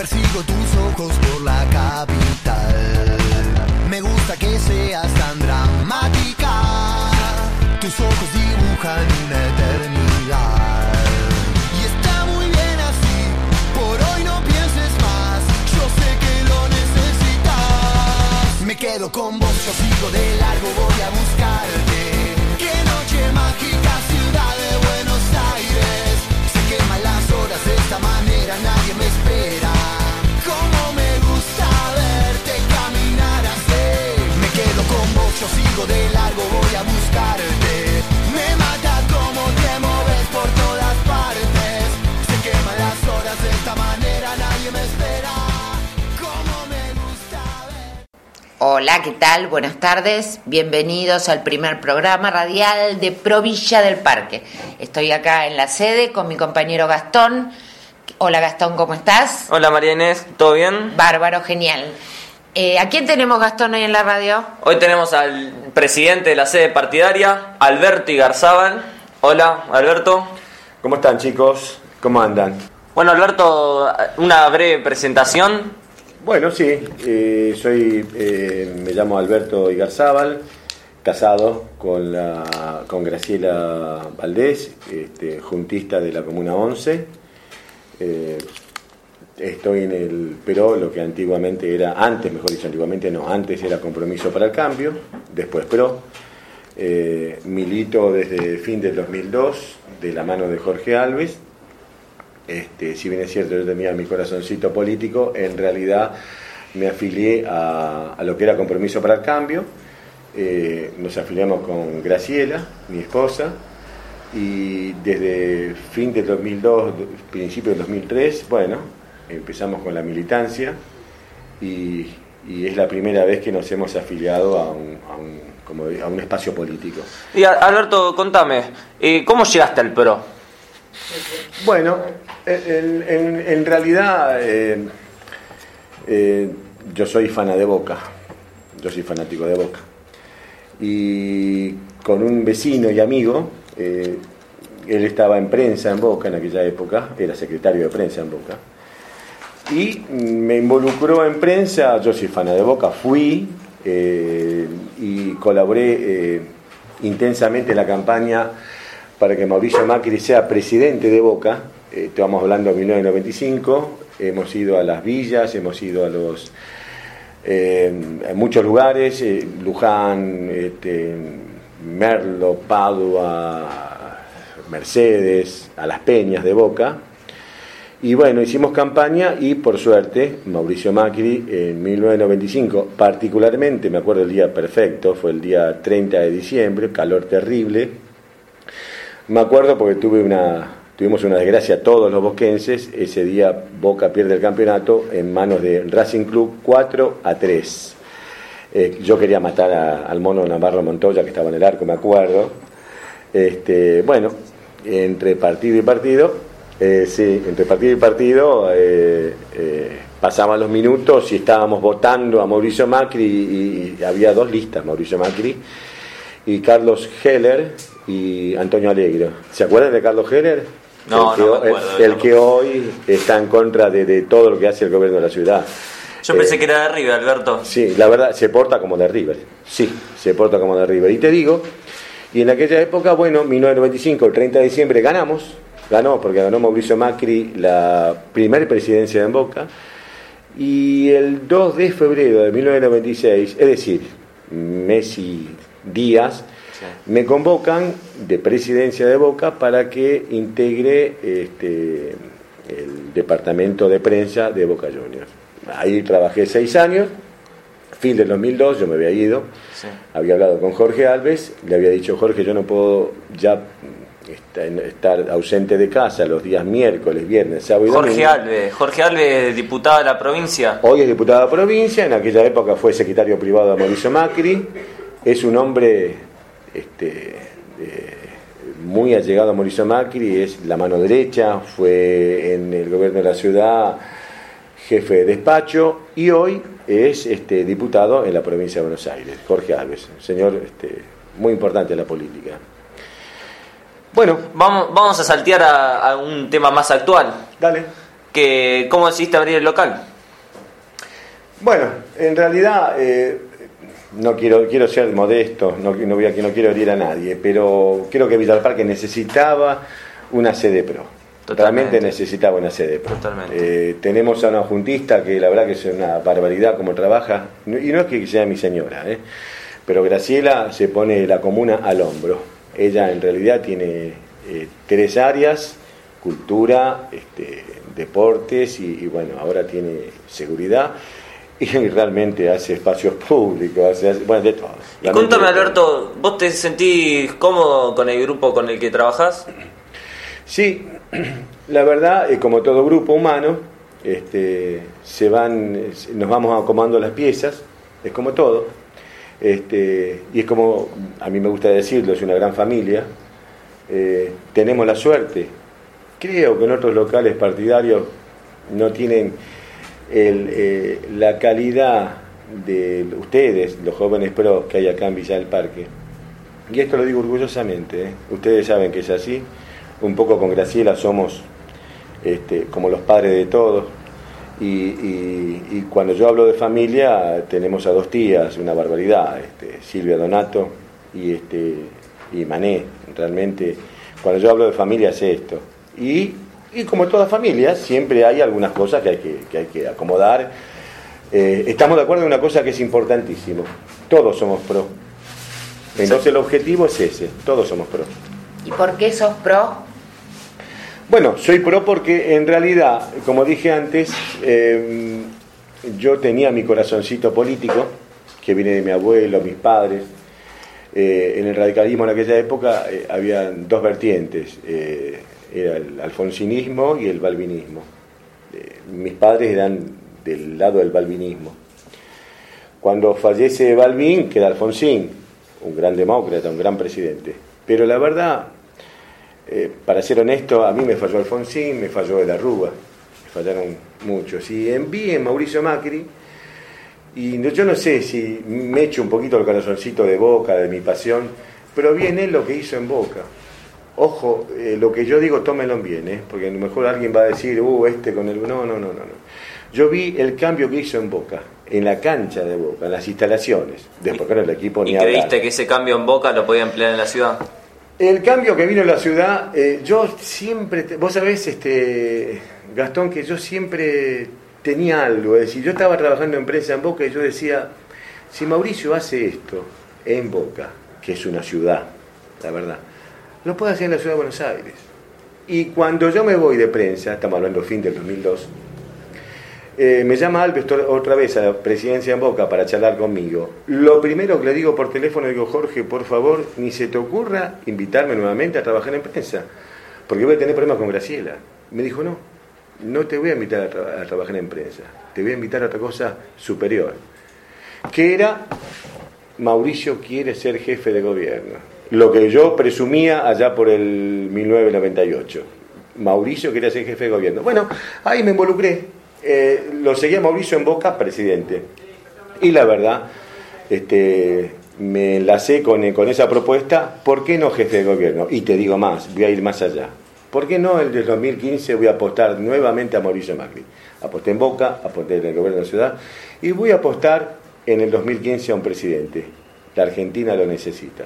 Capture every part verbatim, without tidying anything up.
Persigo tus ojos por la capital. Me gusta que seas tan dramática. Tus ojos dibujan una eternidad. Y está muy bien así. Por hoy no pienses más. Yo sé que lo necesitas. Me quedo con vos, yo sigo de largo, voy a buscarte. Qué noche mágica, ciudad de Buenos Aires. Se queman las horas de esta manera, nadie me espera. Cómo me gusta verte caminar así. Me quedo con vos, yo sigo de largo, voy a buscarte. Me mata cómo te moves por todas partes. Se queman las horas de esta manera, nadie me espera. Cómo me gusta ver. Hola, ¿qué tal? Buenas tardes. Bienvenidos al primer programa radial de Provilla del Parque. Estoy acá en la sede con mi compañero Gastón. Hola Gastón, ¿cómo estás? Hola María Inés, ¿todo bien? Bárbaro, genial. Eh, ¿A quién tenemos, Gastón, hoy en la radio? Hoy tenemos al presidente de la sede partidaria, Alberto Igarzábal. Hola, Alberto. ¿Cómo están, chicos? ¿Cómo andan? Bueno, Alberto, una breve presentación. Bueno, sí, eh, soy, eh, me llamo Alberto Igarzábal, casado con, la, con Graciela Valdés, este, juntista de la Comuna once. Eh, estoy en el PRO, lo que antiguamente era, antes mejor dicho, antiguamente no, antes era Compromiso para el Cambio, después PRO. Eh, milito desde fin del dos mil dos, de la mano de Jorge Alves. Este, si bien es cierto, yo tenía mi corazoncito político, en realidad me afilié a, a lo que era Compromiso para el Cambio. Eh, nos afiliamos con Graciela, mi esposa. Y desde fin del dos mil dos, principio del dos mil tres, bueno, empezamos con la militancia y, y es la primera vez que nos hemos afiliado a un, a un, como a un espacio político. Y Alberto, contame, eh, ¿cómo llegaste al PRO? Bueno, en, en, en realidad eh, eh, yo soy fana de Boca, yo soy fanático de Boca. Y con un vecino y amigo, Eh, él estaba en prensa en Boca en aquella época, era secretario de prensa en Boca, y me involucró en prensa. Yo soy fan de Boca, fui eh, y colaboré eh, intensamente en la campaña para que Mauricio Macri sea presidente de Boca. Eh, estamos hablando de mil novecientos noventa y cinco, hemos ido a las villas, hemos ido a los eh, a muchos lugares, eh, Luján, este, Merlo, Padua, Mercedes, a las peñas de Boca. Y bueno, hicimos campaña y por suerte Mauricio Macri en mil novecientos noventa y cinco, particularmente, me acuerdo el día perfecto, fue el día treinta de diciembre, calor terrible. Me acuerdo porque tuve una, tuvimos una desgracia todos los boquenses. Ese día Boca pierde el campeonato en manos de Racing Club cuatro a tres. Eh, yo quería matar a, al mono Navarro Montoya, que estaba en el arco, me acuerdo. Este, bueno, entre partido y partido, eh, sí, entre partido y partido eh, eh, pasaban los minutos y estábamos votando a Mauricio Macri y, y había dos listas, Mauricio Macri y Carlos Heller y Antonio Alegre. ¿Se acuerdan de Carlos Heller? No, el que, no me acuerdo. El, el que hoy está en contra de, de todo lo que hace el gobierno de la ciudad. Yo pensé eh, que era de River, Alberto. Sí, la verdad, se porta como de River. Sí, se porta como de River. Y te digo, y en aquella época, bueno, mil novecientos noventa y cinco, el treinta de diciembre, ganamos. Ganó, porque ganó Mauricio Macri la primera presidencia en Boca. Y el dos de febrero de mil novecientos noventa y seis, es decir, mes y días, sí, me convocan de presidencia de Boca para que integre este, el departamento de prensa de Boca Juniors. Ahí trabajé seis años, fin del dos mil dos, yo me había ido, sí, había hablado con Jorge Alves, le había dicho: Jorge, yo no puedo ya estar ausente de casa los días miércoles, viernes, sábado y domingo. Jorge Alves, Jorge Alves, diputado de la provincia. Hoy es diputado de la provincia, en aquella época fue secretario privado de Mauricio Macri, es un hombre este, eh, muy allegado a Mauricio Macri, es la mano derecha, fue en el gobierno de la ciudad jefe de despacho y hoy es este, diputado en la provincia de Buenos Aires. Jorge Alves, señor este, muy importante en la política. Bueno, vamos, vamos a saltear a, a un tema más actual. Dale. que, ¿cómo decidiste abrir el local? Bueno, en realidad eh, no quiero quiero ser modesto, no, no, voy a, no quiero herir a nadie, pero creo que Villa del Parque necesitaba una sede pro. Totalmente. Realmente necesitaba una sede pro. Totalmente. Eh, tenemos a una juntista que la verdad que es una barbaridad como trabaja, y no es que sea mi señora, ¿eh? Pero Graciela se pone la comuna al hombro. Ella en realidad tiene eh, tres áreas: cultura, este, deportes y, y bueno, ahora tiene seguridad. Y realmente hace espacios públicos, hace, hace bueno, de todo. Y cuéntame, Alberto, ¿vos te sentís cómodo con el grupo con el que trabajás? Sí, la verdad, como todo grupo humano, este, se van, nos vamos acomodando las piezas, es como todo, este, y es como, a mí me gusta decirlo, es una gran familia. Eh, tenemos la suerte, creo que en otros locales partidarios no tienen el, eh, la calidad de ustedes, los jóvenes pros que hay acá en Villa del Parque, y esto lo digo orgullosamente, ¿eh? Ustedes saben que es así. Un poco con Graciela somos este, como los padres de todos, y, y, y cuando yo hablo de familia tenemos a dos tías, una barbaridad, este, Silvia Donato y, este, y Mané. Realmente cuando yo hablo de familia es esto, y, y como toda familia siempre hay algunas cosas que hay que, que, hay que acomodar. Eh, estamos de acuerdo en una cosa que es importantísimo: todos somos pro. Entonces el objetivo es ese, todos somos pro. ¿Y por qué sos pro? Bueno, soy pro porque en realidad, como dije antes, eh, yo tenía mi corazoncito político, que viene de mi abuelo, mis padres. Eh, en el radicalismo en aquella época eh, había dos vertientes, eh, era el alfonsinismo y el balbinismo. Eh, mis padres eran del lado del balbinismo. Cuando fallece Balbín, queda Alfonsín, un gran demócrata, un gran presidente. Pero la verdad, eh, para ser honesto, a mí me falló Alfonsín, me falló de la Rúa, me fallaron muchos. Y envié Mauricio Macri, y yo no sé si me echo un poquito el corazoncito de Boca, de mi pasión, pero bien él lo que hizo en Boca. Ojo, eh, lo que yo digo, tómenlo bien, ¿eh? Porque a lo mejor alguien va a decir, uh, este con el... No, no, no, no, no. Yo vi el cambio que hizo en Boca, en la cancha de Boca, en las instalaciones. Después con el equipo ni hablar. ¿Y creíste que ese cambio en Boca lo podía emplear en la ciudad? El cambio que vino en la ciudad, eh, yo siempre, vos sabés, este, Gastón, que yo siempre tenía algo, es decir, yo estaba trabajando en prensa en Boca y yo decía, si Mauricio hace esto en Boca, que es una ciudad, la verdad, lo puede hacer en la ciudad de Buenos Aires. Y cuando yo me voy de prensa, estamos hablando fin del dos mil dos, eh, me llama Alves otra vez a la presidencia en Boca para charlar conmigo. Lo primero que le digo por teléfono, digo, Jorge, por favor, ni se te ocurra invitarme nuevamente a trabajar en prensa, porque voy a tener problemas con Graciela. Me dijo, no, no te voy a invitar a, tra- a trabajar en prensa, te voy a invitar a otra cosa superior, que era, Mauricio quiere ser jefe de gobierno. Lo que yo presumía allá por el mil novecientos noventa y ocho. Mauricio quería ser jefe de gobierno. Bueno, ahí me involucré. Eh, lo seguía Mauricio en Boca, presidente. Y la verdad, este, me enlacé con, con esa propuesta. ¿Por qué no jefe de gobierno? Y te digo más, voy a ir más allá. ¿Por qué no el del dos mil quince voy a apostar nuevamente a Mauricio Macri? Aposté en Boca, aposté en el gobierno de la ciudad, y voy a apostar en el dos mil quince a un presidente. La Argentina lo necesita.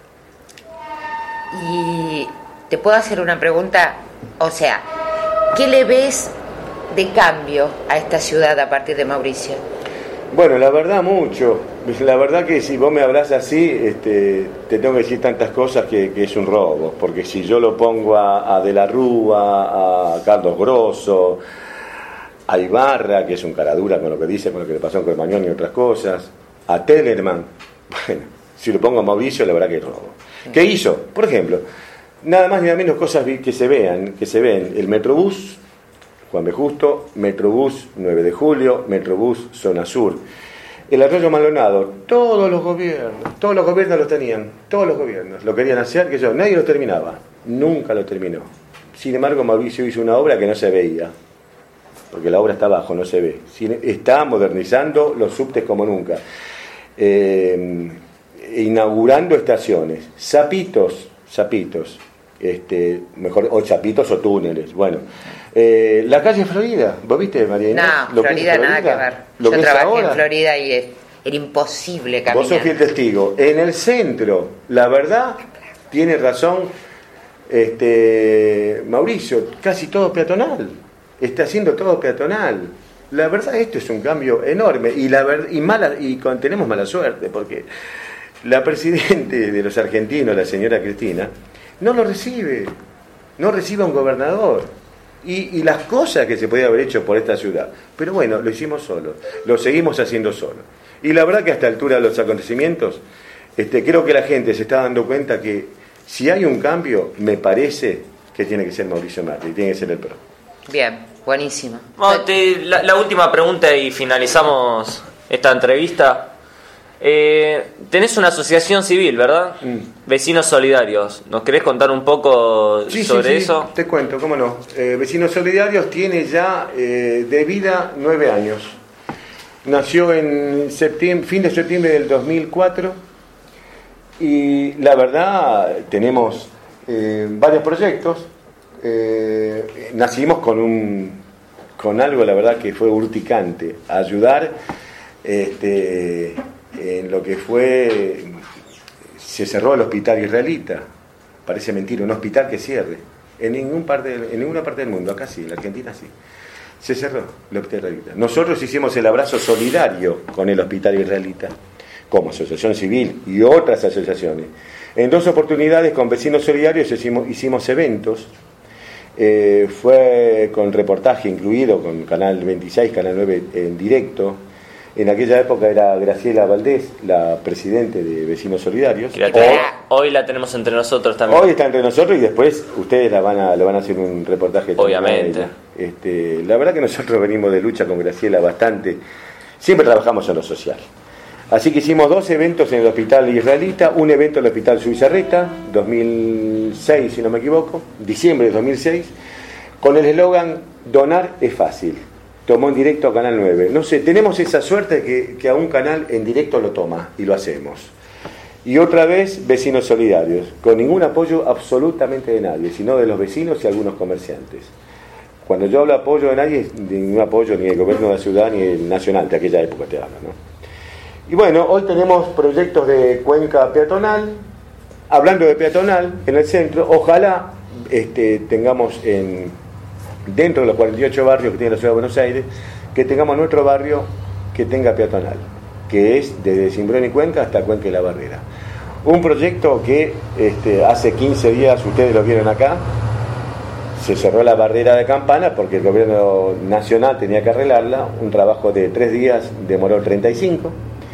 Y te puedo hacer una pregunta, o sea, ¿qué le ves de cambio a esta ciudad a partir de Mauricio? Bueno, la verdad mucho. La verdad que si vos me hablas así, este, te tengo que decir tantas cosas que, que es un robo. Porque si yo lo pongo a, a De la Rúa, a Carlos Grosso, a Ibarra, que es un caradura con lo que dice, con lo que le pasó con Mañón y otras cosas, a Tellerman, bueno, si lo pongo a Mauricio, la verdad que es robo. ¿Qué hizo? Por ejemplo, nada más ni nada menos cosas que se vean, que se ven, el Metrobús Juan B. Justo, Metrobús nueve de julio, Metrobús Zona Sur, el Arroyo Maldonado, todos los gobiernos, todos los gobiernos lo tenían, todos los gobiernos lo querían hacer, que yo, nadie lo terminaba, nunca lo terminó. Sin embargo, Mauricio hizo una obra que no se veía, porque la obra está abajo, no se ve. Está modernizando los subtes como nunca, eh, inaugurando estaciones, Zapitos, Zapitos, este, mejor, o chapitos o túneles. Bueno, eh, la calle Florida, ¿vos viste, María Inés? No, Florida, Florida nada que ver. Yo trabajé ahora en Florida y es, era imposible caminar. Vos sos fiel testigo. En el centro, la verdad, tiene razón este, Mauricio, casi todo peatonal. Está haciendo todo peatonal. La verdad, esto es un cambio enorme. Y la ver, y mala y con, tenemos mala suerte, porque la presidente de los argentinos, la señora Cristina, no lo recibe. No recibe a un gobernador. Y, y las cosas que se podía haber hecho por esta ciudad. Pero bueno, lo hicimos solos. Lo seguimos haciendo solos. Y la verdad que a esta altura de los acontecimientos, este, creo que la gente se está dando cuenta que si hay un cambio, me parece que tiene que ser Mauricio Macri, tiene que ser el PRO. Bien, buenísimo. Bueno, te, la, la última pregunta y finalizamos esta entrevista. Eh, tenés una asociación civil, ¿verdad? Mm. Vecinos Solidarios. ¿Nos querés contar un poco sí, sobre sí, sí, eso? Te cuento, cómo no. Eh, Vecinos Solidarios tiene ya eh, de vida nueve años. Nació en septiembre, fin de septiembre del dos mil cuatro y la verdad tenemos eh, varios proyectos. Eh, nacimos con un con algo, la verdad, que fue urticante, ayudar este, en lo que fue, se cerró el hospital israelita, parece mentira, un hospital que cierre, en, ningún parte, en ninguna parte del mundo, acá sí, en la Argentina sí, se cerró el hospital israelita. Nosotros hicimos el abrazo solidario con el hospital israelita, como asociación civil y otras asociaciones. En dos oportunidades con Vecinos Solidarios hicimos, hicimos eventos. Eh, fue con reportaje incluido, con Canal veintiséis, Canal nueve en directo. En aquella época era Graciela Valdés, la presidente de Vecinos Solidarios. La hoy, hoy la tenemos entre nosotros también. Hoy está entre nosotros y después ustedes la van a, le van a hacer un reportaje. Obviamente. Este, la verdad que nosotros venimos de lucha con Graciela bastante. Siempre trabajamos en lo social. Así que hicimos dos eventos en el hospital israelita, un evento en el hospital Suizarreta, dos mil seis si no me equivoco, diciembre de dos mil seis, con el eslogan "Donar es fácil". Tomó en directo a Canal nueve. No sé, tenemos esa suerte que, que a un canal en directo lo toma y lo hacemos. Y otra vez, Vecinos Solidarios, con ningún apoyo absolutamente de nadie, sino de los vecinos y algunos comerciantes. Cuando yo hablo de apoyo de nadie, ningún apoyo ni del gobierno de la ciudad ni el nacional, de aquella época te hablo, ¿no? Y bueno, hoy tenemos proyectos de cuenca peatonal. Hablando de peatonal, en el centro, ojalá este, tengamos en, dentro de los cuarenta y ocho barrios que tiene la ciudad de Buenos Aires, que tengamos nuestro barrio que tenga peatonal, que es desde Cimbrón y Cuenca hasta Cuenca y la Barrera. Un proyecto que este, hace quince días, ustedes lo vieron acá, se cerró la barrera de Campana porque el gobierno nacional tenía que arreglarla. Un trabajo de tres días demoró treinta y cinco.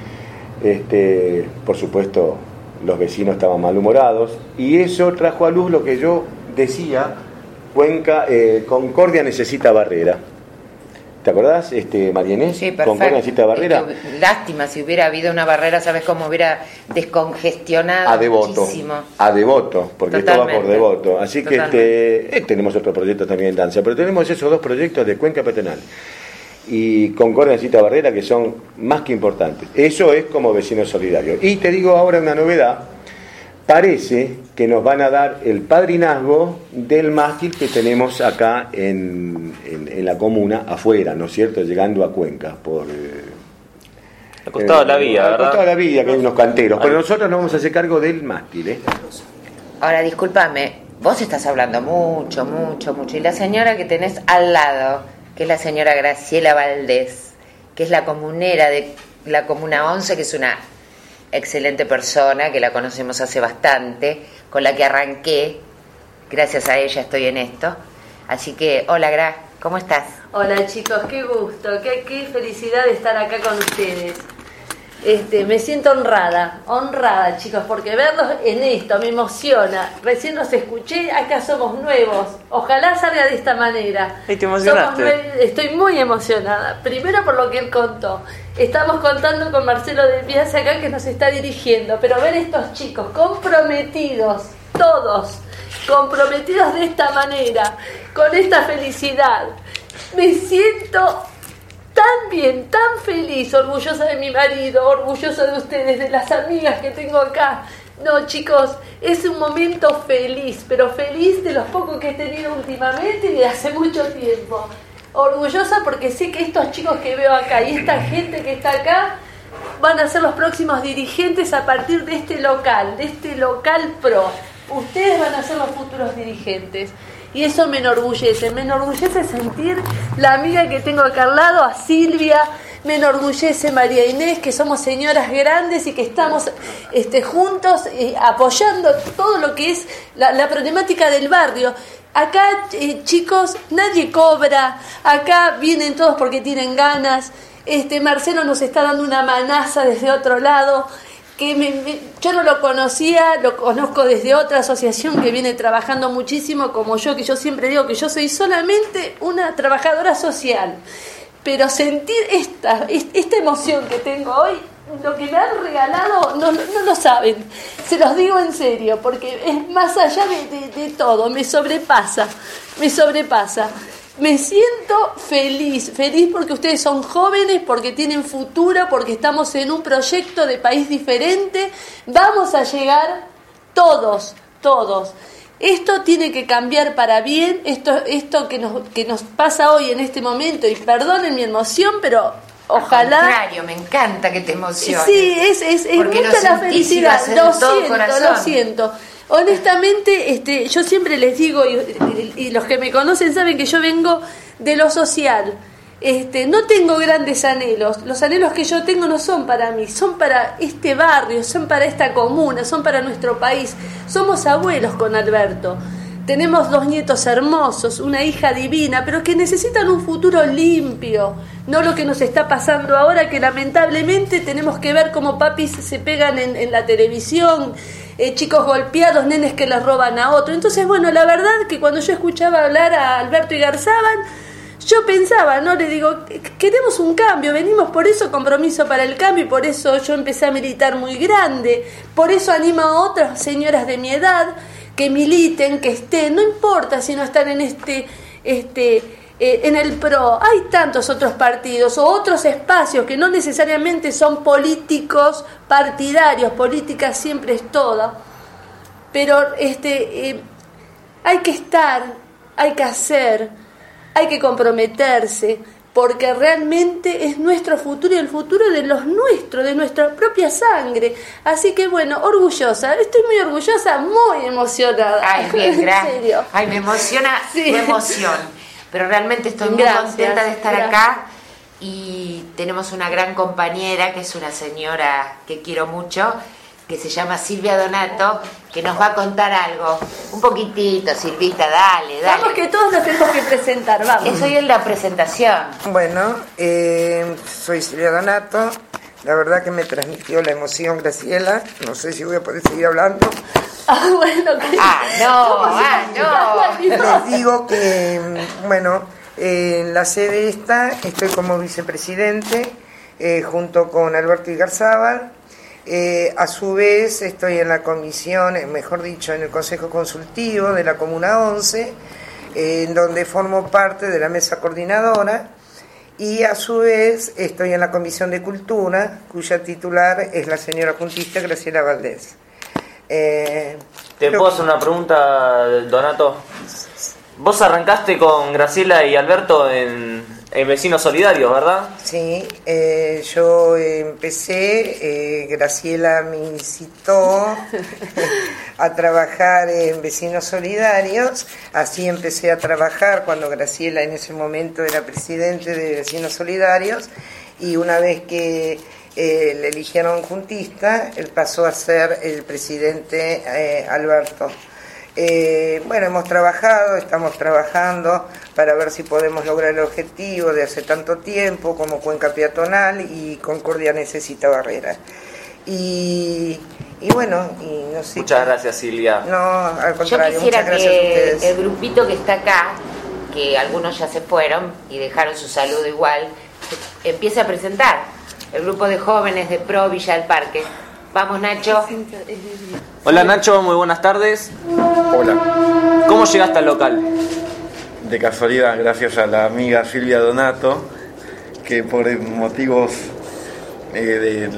Este, por supuesto, los vecinos estaban malhumorados y eso trajo a luz lo que yo decía: Cuenca, eh, Concordia necesita barrera. ¿Te acordás, este, María Inés? Sí, perfecto. Concordia necesita barrera. Eh, lástima, si hubiera habido una barrera, ¿sabes cómo hubiera descongestionado a Devoto, muchísimo? A Devoto, porque Totalmente. Esto va por Devoto. Así Totalmente. que este, eh, tenemos otro proyecto también en danza, pero tenemos esos dos proyectos de Cuenca peatonal y Concordia necesita barrera, que son más que importantes. Eso es como Vecinos Solidarios. Y te digo ahora una novedad: parece que nos van a dar el padrinazgo del mástil que tenemos acá en, en, en la comuna, afuera, ¿no es cierto?, llegando a Cuenca, por eh, al costado eh, de la vía, al ¿verdad? costado de la vía, que hay unos canteros, pero nosotros nos vamos a hacer cargo del mástil, ¿eh? Ahora, discúlpame, vos estás hablando mucho, mucho, mucho, y la señora que tenés al lado, que es la señora Graciela Valdés, que es la comunera de la Comuna once, que es una excelente persona, que la conocemos hace bastante, con la que arranqué, gracias a ella estoy en esto. Así que, hola Gra, ¿cómo estás? Hola chicos, qué gusto, qué, qué felicidad de estar acá con ustedes. Este, me siento honrada, honrada chicos, porque verlos en esto me emociona. Recién los escuché, acá somos nuevos. Ojalá salga de esta manera. ¿Y te emocionaste? Somos nue- Estoy muy emocionada. Primero por lo que él contó. Estamos contando con Marcelo del Piazza acá, que nos está dirigiendo. Pero ver estos chicos comprometidos, todos comprometidos de esta manera, con esta felicidad, me siento tan bien, tan feliz, orgullosa de mi marido, orgullosa de ustedes, de las amigas que tengo acá. No, chicos, es un momento feliz, pero feliz de los pocos que he tenido últimamente y de hace mucho tiempo. Orgullosa porque sé que estos chicos que veo acá y esta gente que está acá van a ser los próximos dirigentes a partir de este local, de este local pro. Ustedes van a ser los futuros dirigentes. Y eso me enorgullece, me enorgullece sentir la amiga que tengo acá al lado, a Silvia, me enorgullece María Inés, que somos señoras grandes y que estamos este, juntos eh, apoyando todo lo que es la, la problemática del barrio. Acá, eh, chicos, nadie cobra, acá vienen todos porque tienen ganas. Este, Marcelo nos está dando una manaza desde otro lado, que me, me, yo no lo conocía, lo conozco desde otra asociación que viene trabajando muchísimo como yo, que yo siempre digo que yo soy solamente una trabajadora social. Pero sentir esta, esta emoción que tengo hoy, lo que me han regalado, no, no lo saben. Se los digo en serio, porque es más allá de, de, de todo, me sobrepasa, me sobrepasa. Me siento feliz, feliz porque ustedes son jóvenes, porque tienen futuro, porque estamos en un proyecto de país diferente. Vamos a llegar todos, todos. Esto tiene que cambiar para bien, esto, esto que nos, que nos pasa hoy en este momento, y perdonen mi emoción, pero ojalá... Al contrario, me encanta que te emociones. Sí, es, es, es mucha la felicidad, lo siento, lo siento. Honestamente, este, yo siempre les digo, y, y, y los que me conocen saben que yo vengo de lo social. Este, no tengo grandes anhelos, los anhelos que yo tengo no son para mí, son para este barrio, son para esta comuna, son para nuestro país. Somos abuelos con Alberto, tenemos dos nietos hermosos, una hija divina, pero que necesitan un futuro limpio, no lo que nos está pasando ahora, que lamentablemente tenemos que ver cómo papis se pegan en, en la televisión, eh, chicos golpeados, nenes que les roban a otro. Entonces, bueno, la verdad que cuando yo escuchaba hablar a Alberto Igarzábal, yo pensaba, ¿no? Le digo, queremos un cambio, venimos por eso, Compromiso para el Cambio, y por eso yo empecé a militar muy grande, por eso animo a otras señoras de mi edad que militen, que estén, no importa si no están en este, este, eh, en el PRO, hay tantos otros partidos o otros espacios que no necesariamente son políticos partidarios, política siempre es toda, pero este, eh, hay que estar, hay que hacer, hay que comprometerse, porque realmente es nuestro futuro y el futuro de los nuestros, de nuestra propia sangre. Así que bueno, orgullosa, estoy muy orgullosa, muy emocionada. Ay, bien, gracias. En serio. Ay, me emociona Sí. tu emoción, pero realmente estoy muy Gracias, contenta de estar gracias. acá, y tenemos una gran compañera, que es una señora que quiero mucho, que se llama Silvia Donato, que nos va a contar algo. Un poquitito, Silvita, dale, dale. Vamos que todos nos tenemos que presentar, vamos. Eso es la presentación. Bueno, eh, soy Silvia Donato. La verdad que me transmitió la emoción Graciela. No sé si voy a poder seguir hablando. Ah, bueno, que... Ah, no, ah, no. Les digo que, bueno, eh, en la sede esta estoy como vicepresidente eh, junto con Alberto Igarzábal. Eh, a su vez estoy en la comisión, eh, mejor dicho, en el Consejo Consultivo de la Comuna once, eh, en donde formo parte de la mesa coordinadora, y a su vez estoy en la Comisión de Cultura, cuya titular es la señora juntista Graciela Valdés. Eh, ¿Te creo puedo que- hacer una pregunta, Donato? Vos arrancaste con Graciela y Alberto en, en Vecinos Solidarios, ¿verdad? Sí, eh, yo empecé, eh, Graciela me incitó a trabajar en Vecinos Solidarios, así empecé a trabajar cuando Graciela en ese momento era presidente de Vecinos Solidarios, y una vez que eh, le eligieron juntista, él pasó a ser el presidente eh, Alberto. Eh, bueno, hemos trabajado, estamos trabajando para ver si podemos lograr el objetivo de hace tanto tiempo como Cuenca Peatonal y Concordia Necesita Barrera. Y, y bueno, y no sé. Muchas qué- gracias, Silvia. No, al Yo contrario, quisiera muchas gracias a que ustedes. el grupito que está acá, que algunos ya se fueron y dejaron su saludo igual, empiece a presentar el grupo de jóvenes de Pro Villa del Parque. Vamos, Nacho. Hola, Nacho, muy buenas tardes. Hola. ¿Cómo llegaste al local? De casualidad, gracias a la amiga Silvia Donato, que por motivos eh, de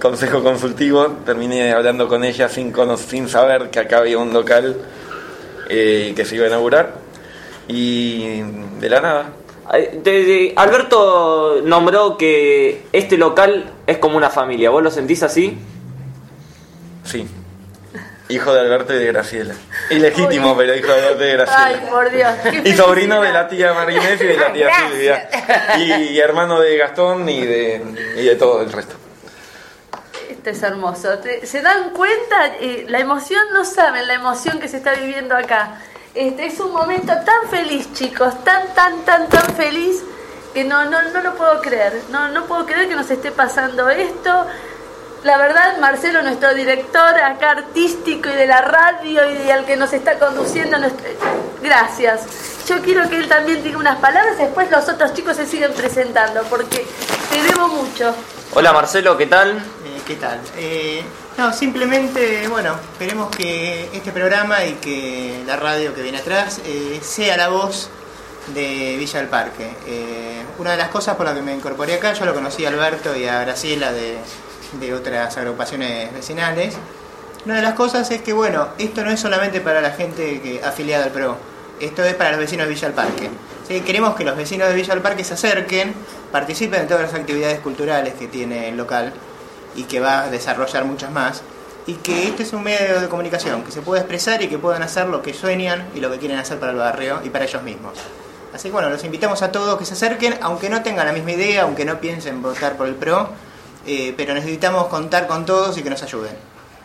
consejo consultivo, terminé hablando con ella sin, cono- sin saber que acá había un local eh, que se iba a inaugurar, y de la nada. De- de- Alberto nombró que este local es como una familia. ¿Vos lo sentís así? Sí. Hijo de Alberto y de Graciela. Ilegítimo, Uy. pero hijo de Alberto y de Graciela. Ay, por Dios. qué Y sobrino de la felicidad. tía Marinés y de la tía Gracias. Silvia. Y, y hermano de Gastón y de, y de todo el resto. Esto es hermoso. Te- ¿Se dan cuenta? Eh, la emoción, no saben la emoción que se está viviendo acá. Este es un momento tan feliz, chicos, tan, tan, tan, tan feliz que no, no, no lo puedo creer. No, no puedo creer que nos esté pasando esto. La verdad, Marcelo, nuestro director acá artístico y de la radio y al que nos está conduciendo, nuestro- gracias. Yo quiero que él también diga unas palabras, después los otros chicos se siguen presentando, porque te debo mucho. Hola Marcelo, ¿qué tal? Eh, ¿Qué tal? Eh, no, simplemente, bueno, esperemos que este programa y que la radio que viene atrás eh, sea la voz de Villa del Parque. Eh, una de las cosas por las que me incorporé acá, yo lo conocí a Alberto y a Graciela de, de otras agrupaciones vecinales. Una de las cosas es que, bueno, esto no es solamente para la gente que afiliada al P R O, esto es para los vecinos de Villa del Parque. ¿Sí? Queremos que los vecinos de Villa del Parque se acerquen, participen en todas las actividades culturales que tiene el local y que va a desarrollar muchas más, y que este es un medio de comunicación que se pueda expresar y que puedan hacer lo que sueñan y lo que quieren hacer para el barrio y para ellos mismos. Así que bueno, los invitamos a todos que se acerquen, aunque no tengan la misma idea, aunque no piensen votar por el P R O, eh, pero necesitamos contar con todos y que nos ayuden.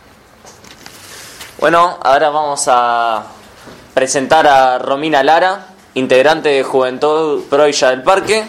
Bueno, ahora vamos a presentar a Romina Lara, integrante de Juventud Pro Villa del Parque.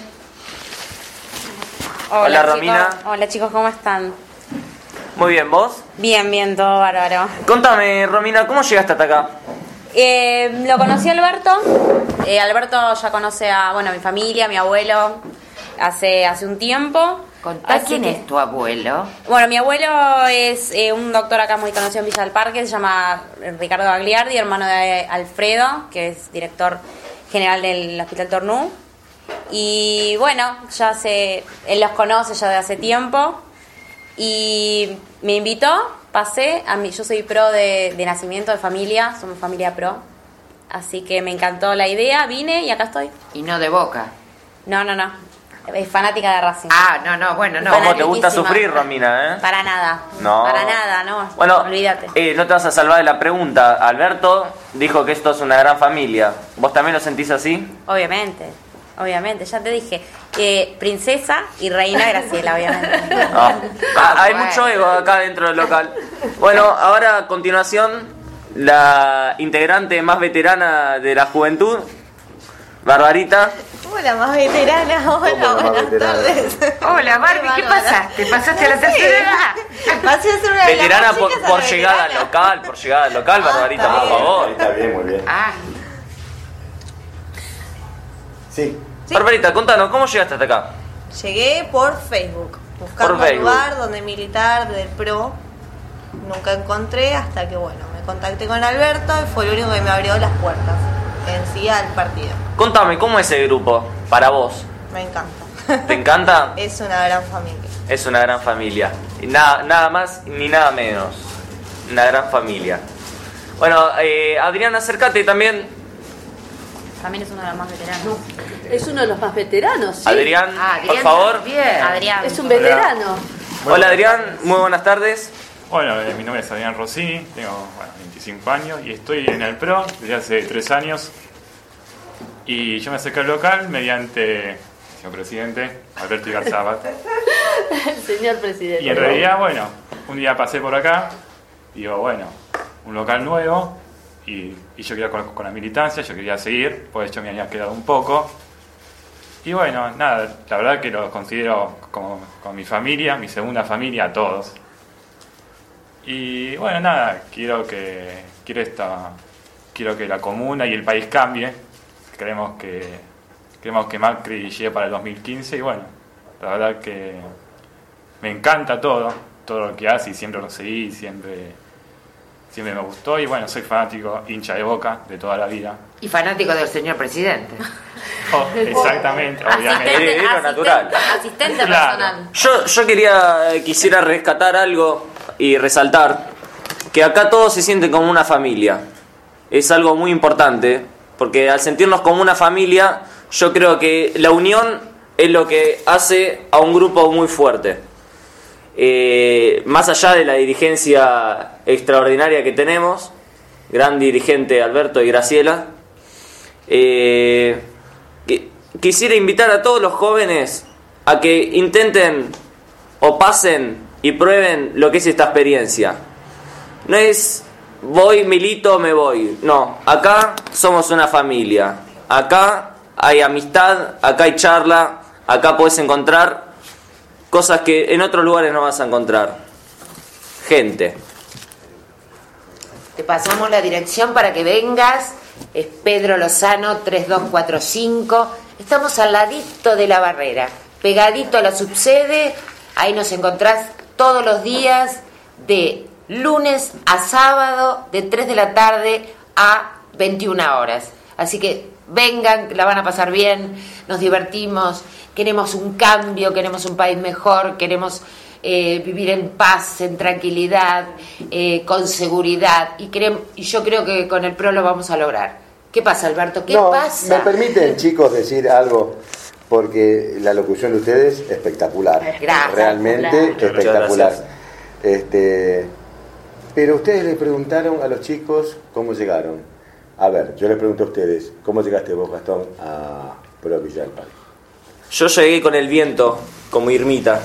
Hola, Hola, chicos. Romina. Hola chicos, ¿cómo están? Muy bien, ¿vos? Bien, bien, todo bárbaro. Contame, Romina, ¿cómo llegaste hasta acá? Eh, lo conocí a Alberto. Eh, Alberto ya conoce a, bueno, a mi familia, a mi abuelo, hace, hace un tiempo. Contá Así quién que- es tu abuelo. Bueno, mi abuelo es eh, un doctor acá muy conocido en Villa del Parque, se llama Ricardo Gagliardi, hermano de Alfredo, que es director general del Hospital Tornú. Y bueno, ya se, él los conoce ya de hace tiempo y me invitó, pasé, a mí, yo soy pro de, de nacimiento, de familia, somos familia pro, así que me encantó la idea, vine y acá estoy. Y no de Boca. No, no, no, es fanática de Racing. Ah, no, no, bueno, no. ¿Cómo te gusta Fanatiquísima. sufrir, Romina, eh? Para nada, No. para nada, no, Bueno, olvídate. eh, no te vas a salvar de la pregunta. Alberto dijo que esto es una gran familia. ¿Vos también lo sentís así? Obviamente, obviamente, ya te dije, eh, princesa y reina Graciela, obviamente. Ah, ah, hay bueno. mucho ego acá dentro del local. Bueno, ahora a continuación, la integrante más veterana de la juventud, Barbarita. Hola, más veterana. Hola, ¿Cómo la más buenas veterana? tardes. Hola, Barbie, ¿qué Bárbara. pasaste? ¿Pasaste a la No sé. tercera edad? Pasé a ser una de las Veterana más por, chicas a por la llegada veterana. local, por llegada local, Barbarita, está por bien. favor. Está bien, muy bien. Ah, Sí. Sí. Barbarita, contanos, ¿cómo llegaste hasta acá? Llegué por Facebook, buscando Por Facebook. un lugar donde militar del P R O. Nunca encontré hasta que, bueno, me contacté con Alberto y fue lo único que me abrió las puertas en sí al partido. Contame, ¿cómo es el grupo para vos? Me encanta. ¿Te encanta? Es una gran familia. Es una gran familia. Y nada, nada más ni nada menos. Una gran familia. Bueno, eh, Adrián, acércate también. También es uno de los más veteranos. Es uno de los más veteranos, ¿sí? Adrián, Ah, por Adrián favor. también. Adrián. Es un veterano. Hola Adrián, muy buenas tardes. Bueno, eh, mi nombre es Adrián Rossini, tengo bueno, veinticinco años y estoy en el P R O desde hace tres años. Y yo me acerqué al local mediante el señor presidente, Alberto Igarzábal. Señor presidente. Y en realidad, bueno, un día pasé por acá, digo, bueno, un local nuevo, y, y yo quería con, con la militancia, yo quería seguir, por eso me había quedado un poco. Y bueno, nada, la verdad que lo considero como, como mi familia, mi segunda familia, a todos. Y bueno, nada, quiero que quiero esta, quiero que la comuna y el país cambie. Queremos que queremos que Macri llegue para el dos mil quince y bueno, la verdad que me encanta todo, todo lo que hace y siempre lo seguí, siempre siempre me gustó y bueno, soy fanático, hincha de Boca de toda la vida. Y fanático del señor presidente. Oh, exactamente, obviamente. Asistente, Heredero natural. asistente, asistente Claro. personal. Yo, yo quería, eh, quisiera rescatar algo y resaltar que acá todos se sienten como una familia. Es algo muy importante, porque al sentirnos como una familia, yo creo que la unión es lo que hace a un grupo muy fuerte. Eh, más allá de la dirigencia extraordinaria que tenemos, gran dirigente Alberto y Graciela, eh, quisiera invitar a todos los jóvenes a que intenten o pasen y prueben lo que es esta experiencia. No es voy, milito, me voy. No, acá somos una familia. Acá hay amistad, acá hay charla, acá podés encontrar cosas que en otros lugares no vas a encontrar. Gente. Te pasamos la dirección para que vengas. Es Pedro Lozano tres dos cuatro cinco. Estamos al ladito de la barrera, pegadito a la subsede. Ahí nos encontrás todos los días de lunes a sábado de tres de la tarde a veintiuna horas. Así que vengan, la van a pasar bien, nos divertimos, queremos un cambio, queremos un país mejor, queremos eh, vivir en paz, en tranquilidad, eh, con seguridad, y, queremos, y yo creo que con el P R O lo vamos a lograr. ¿Qué pasa, Alberto? ¿Qué no, pasa? ¿Me permiten, chicos, decir algo? Porque la locución de ustedes es espectacular. Gracias, realmente claro. espectacular. Este, pero ustedes le preguntaron a los chicos cómo llegaron. A ver, yo les pregunto a ustedes, ¿cómo llegaste vos, Gastón, a P R O Villa del Parque? Yo llegué con el viento, como Irmita.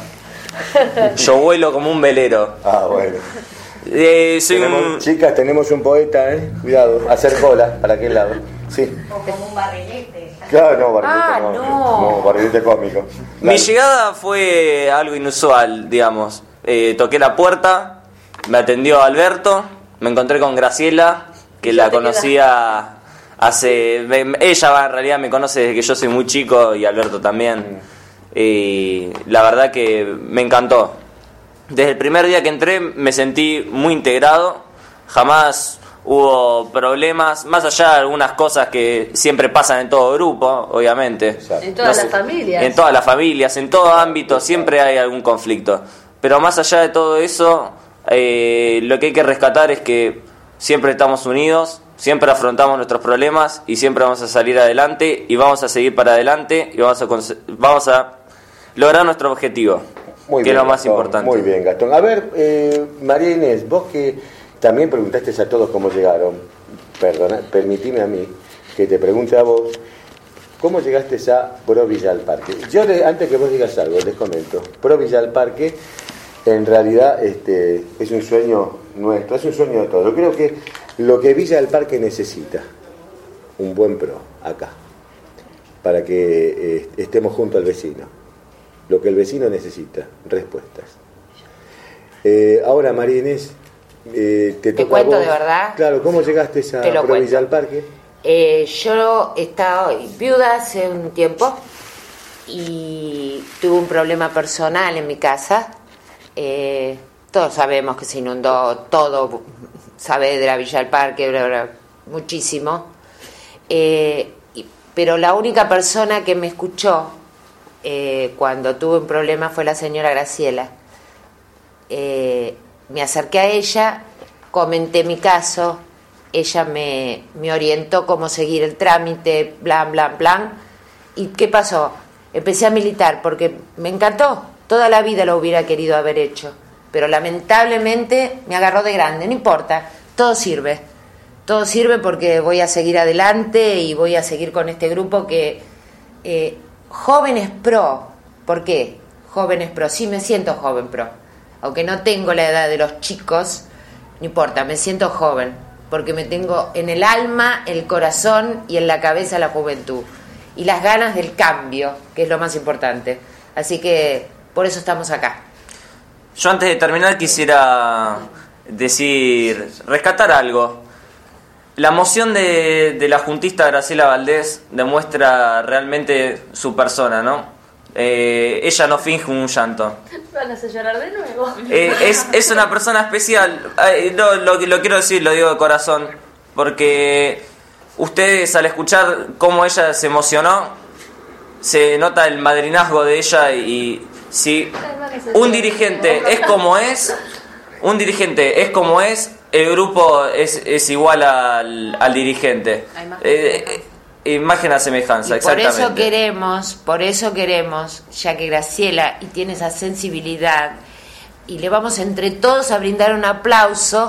Yo vuelo como un velero. Ah, bueno. Eh, soy tenemos, un... Chicas, tenemos un poeta, ¿eh? Cuidado, hacer cola, ¿para qué lado? Sí. O como un barrilete. Claro, no, barrilete Ah, no. no. No, barrilete cómico. Mi Dale. llegada fue algo inusual, digamos. Eh, toqué la puerta, me atendió Alberto, me encontré con Graciela, que la conocía hace... Ella va, en realidad me conoce desde que yo soy muy chico y Alberto también. Y la verdad que me encantó. Desde el primer día que entré me sentí muy integrado, jamás hubo problemas, más allá de algunas cosas que siempre pasan en todo grupo, obviamente. En todas No las sé, familias. En todas las familias, en todo ámbito, siempre hay algún conflicto. Pero más allá de todo eso, eh, lo que hay que rescatar es que siempre estamos unidos, siempre afrontamos nuestros problemas y siempre vamos a salir adelante y vamos a seguir para adelante y vamos a, conse- vamos a lograr nuestro objetivo, Muy que bien, es lo más Gastón, importante. Muy bien, Gastón. A ver, eh, María Inés, vos que también preguntaste a todos cómo llegaron, perdona, permitime a mí que te pregunte a vos, ¿cómo llegaste a Pro Villa del Parque? Yo, le- antes que vos digas algo, les comento. Pro Villa del Parque, en realidad, este, es un sueño nuestro, es un sueño de todos. Yo creo que lo que Villa del Parque necesita, un buen pro, acá, para que eh, estemos junto al vecino. Lo que el vecino necesita, respuestas. Eh, ahora, María Inés, eh, te, ¿Te toca cuento a vos. de verdad? Claro, ¿cómo llegaste a Te lo Pro cuento. Villa del Parque? Eh, yo estaba viuda hace un tiempo y tuve un problema personal en mi casa. Eh, todos sabemos que se inundó todo, sabe de la Villa del Parque, bla, bla, muchísimo. Eh, y- pero la única persona que me escuchó eh, cuando tuve un problema fue la señora Graciela. Eh, me acerqué a ella, comenté mi caso, ella me, me orientó cómo seguir el trámite, blan, blan, blan. ¿Y qué pasó? Empecé a militar porque me encantó, toda la vida lo hubiera querido haber hecho, pero lamentablemente me agarró de grande, no importa, todo sirve, todo sirve porque voy a seguir adelante y voy a seguir con este grupo que... Eh, Jóvenes Pro, ¿por qué? Jóvenes Pro, sí me siento joven pro, aunque no tengo la edad de los chicos, no importa, me siento joven, porque me tengo en el alma, el corazón y en la cabeza la juventud, y las ganas del cambio, que es lo más importante, así que por eso estamos acá. Yo antes de terminar quisiera decir, rescatar algo. La moción de, de la juntista Graciela Valdés demuestra realmente su persona, ¿no? Eh, ella no finge un llanto. van a hacer llorar de nuevo. Eh, es, es una persona especial. Eh, no, lo, lo quiero decir, lo digo de corazón. Porque ustedes al escuchar cómo ella se emocionó, se nota el madrinazgo de ella. Y si un dirigente es como es, un dirigente es como es, el grupo es, es igual al, al dirigente. Eh, Imagen a semejanza, y por exactamente. eso queremos, por eso queremos, ya que Graciela y tiene esa sensibilidad, y le vamos entre todos a brindar un aplauso.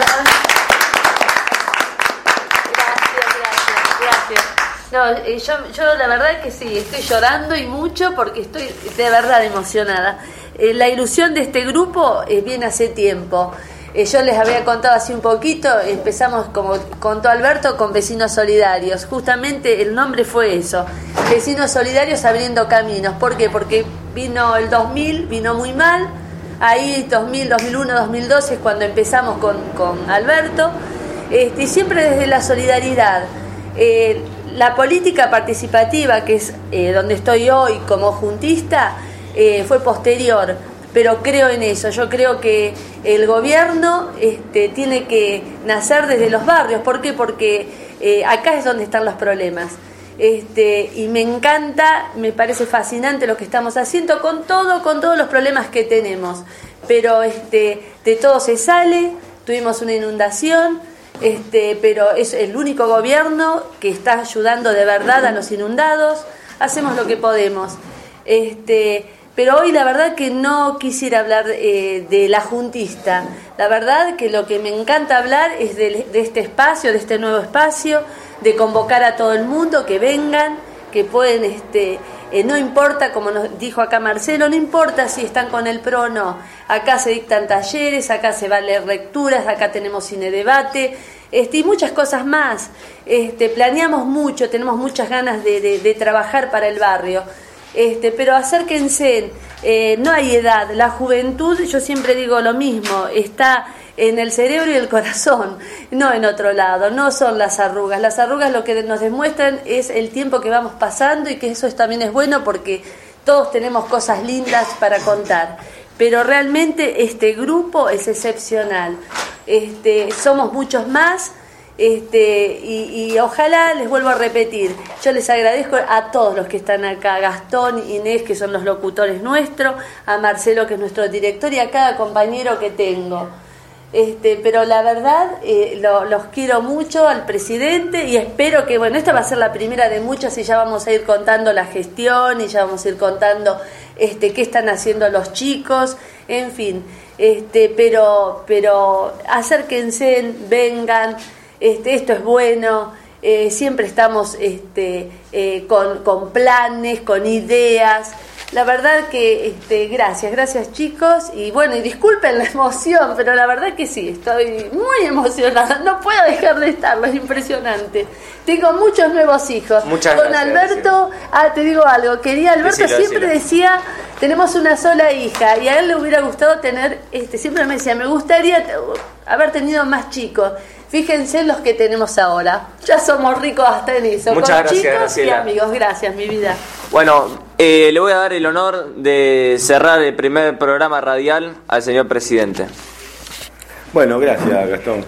No, eh, yo, yo la verdad que sí, estoy llorando y mucho porque estoy de verdad emocionada. Eh, la ilusión de este grupo eh, viene hace tiempo. Eh, yo les había contado así un poquito, empezamos, como contó Alberto, con Vecinos Solidarios. Justamente el nombre fue eso, Vecinos Solidarios abriendo caminos. ¿Por qué? Porque vino el dos mil, vino muy mal. Ahí dos mil, dos mil uno, dos mil doce es cuando empezamos con, con Alberto. Este, y siempre desde la solidaridad. Eh, la política participativa, que es eh, donde estoy hoy como juntista, eh, fue posterior. Pero creo en eso, yo creo que el gobierno este, tiene que nacer desde los barrios. ¿Por qué? Porque eh, acá es donde están los problemas. Este, y me encanta, me parece fascinante lo que estamos haciendo con todo, con todos los problemas que tenemos. Pero este, de todo se sale, tuvimos una inundación, este, pero es el único gobierno que está ayudando de verdad a los inundados. Hacemos lo que podemos. Este... Pero hoy la verdad que no quisiera hablar eh, de la juntista. La verdad que lo que me encanta hablar es de, de este espacio, de este nuevo espacio, de convocar a todo el mundo que vengan, que pueden, este, eh, no importa, como nos dijo acá Marcelo, no importa si están con el P R O o no. Acá se dictan talleres, acá se va a leer lecturas, acá tenemos cine debate, este, y muchas cosas más. Este, planeamos mucho, tenemos muchas ganas de, de, de trabajar para el barrio. Este, pero acérquense, eh, no hay edad, la juventud, yo siempre digo lo mismo, está en el cerebro y el corazón, no en otro lado, no son las arrugas. Las arrugas lo que nos demuestran es el tiempo que vamos pasando, y que eso también es bueno porque todos tenemos cosas lindas para contar. Pero realmente este grupo es excepcional, este, somos muchos más. Este, y, y ojalá, les vuelvo a repetir, yo les agradezco a todos los que están acá, a Gastón, Inés, que son los locutores nuestros, a Marcelo, que es nuestro director, y a cada compañero que tengo. Este, pero la verdad, eh, lo, los quiero mucho, al presidente, y espero que, bueno, esta va a ser la primera de muchas, y ya vamos a ir contando la gestión, y ya vamos a ir contando este, qué están haciendo los chicos, en fin, este, pero, pero acérquense, vengan. Este, esto es bueno, eh, siempre estamos este, eh, con, con planes, con ideas. La verdad que este, gracias, gracias chicos, y bueno, y disculpen la emoción, pero la verdad que sí, estoy muy emocionada, no puedo dejar de estarlo, es impresionante. Tengo muchos nuevos hijos. Muchas Con gracias, Alberto, ah, te digo algo, quería Alberto Decilo, siempre decilo. decía, tenemos una sola hija, y a él le hubiera gustado tener, este, siempre me decía, me gustaría haber tenido más chicos. Fíjense los que tenemos ahora. Ya somos ricos hasta en eso. Muchas con gracias, chicos Graciela. y amigos. Gracias, mi vida. Bueno, eh, le voy a dar el honor de cerrar el primer programa radial al señor presidente. Bueno, gracias Gastón.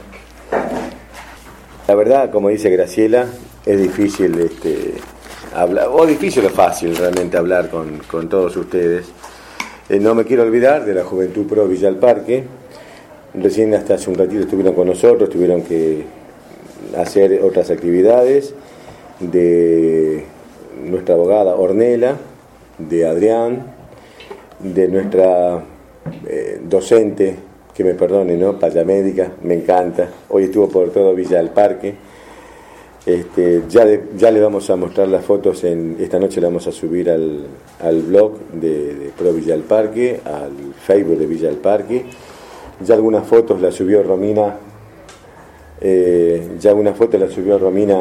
La verdad, como dice Graciela, es difícil este, hablar, o difícil o fácil realmente hablar con, con todos ustedes. Eh, no me quiero olvidar de la Juventud Pro Villa del Parque. Recién hasta hace un ratito estuvieron con nosotros, tuvieron que hacer otras actividades, de nuestra abogada Ornella, de Adrián, de nuestra eh, docente, que me perdone, ¿no? Payamédica, me encanta, hoy estuvo por todo Villa del Parque. Este, ya, de, ya le vamos a mostrar las fotos, en esta noche le vamos a subir al, al blog de, de Pro Villa del Parque, al Facebook de Villa del Parque. Ya algunas fotos las subió Romina, eh, ya algunas fotos las subió Romina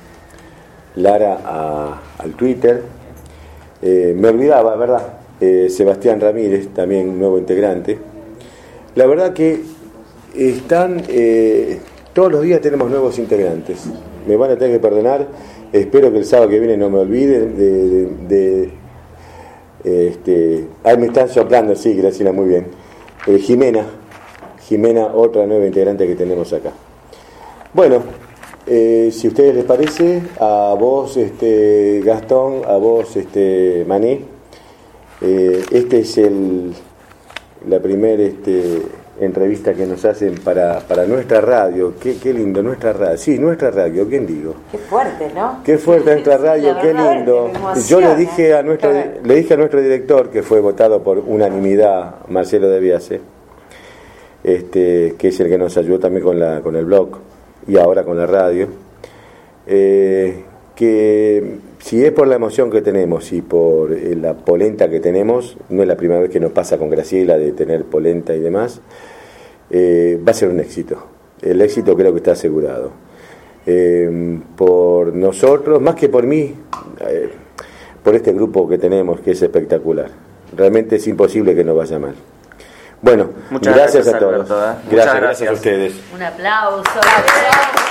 Lara a, al Twitter. Eh, me olvidaba, ¿verdad? Eh, Sebastián Ramírez, también un nuevo integrante. La verdad que están, eh, todos los días tenemos nuevos integrantes. Me van a tener que perdonar, espero que el sábado que viene no me olvide de, de, de Este, ahí me están soplando, sí, Graciela, muy bien. Eh, Jimena, Jimena, otra nueva integrante que tenemos acá. Bueno, eh, si a ustedes les parece, a vos, este, Gastón, a vos, este, Mané, eh, este es el, la primera este, entrevista que nos hacen para, para nuestra radio. Qué, qué lindo, nuestra radio. Sí, nuestra radio, ¿quién digo? Qué fuerte, ¿no? Qué fuerte nuestra radio, qué lindo. Yo le dije a nuestro le dije a nuestro director, que fue votado por unanimidad, Marcelo de Biase, este, que es el que nos ayudó también con la con el blog y ahora con la radio, eh, que si es por la emoción que tenemos y por eh, la polenta que tenemos, no es la primera vez que nos pasa con Graciela de tener polenta y demás, eh, va a ser un éxito. El éxito creo que está asegurado. Eh, por nosotros, más que por mí, eh, por este grupo que tenemos, que es espectacular. Realmente es imposible que nos vaya mal. Bueno, muchas gracias, gracias a todos. Alberto, ¿eh? Gracias, Muchas gracias gracias a ustedes. Un aplauso.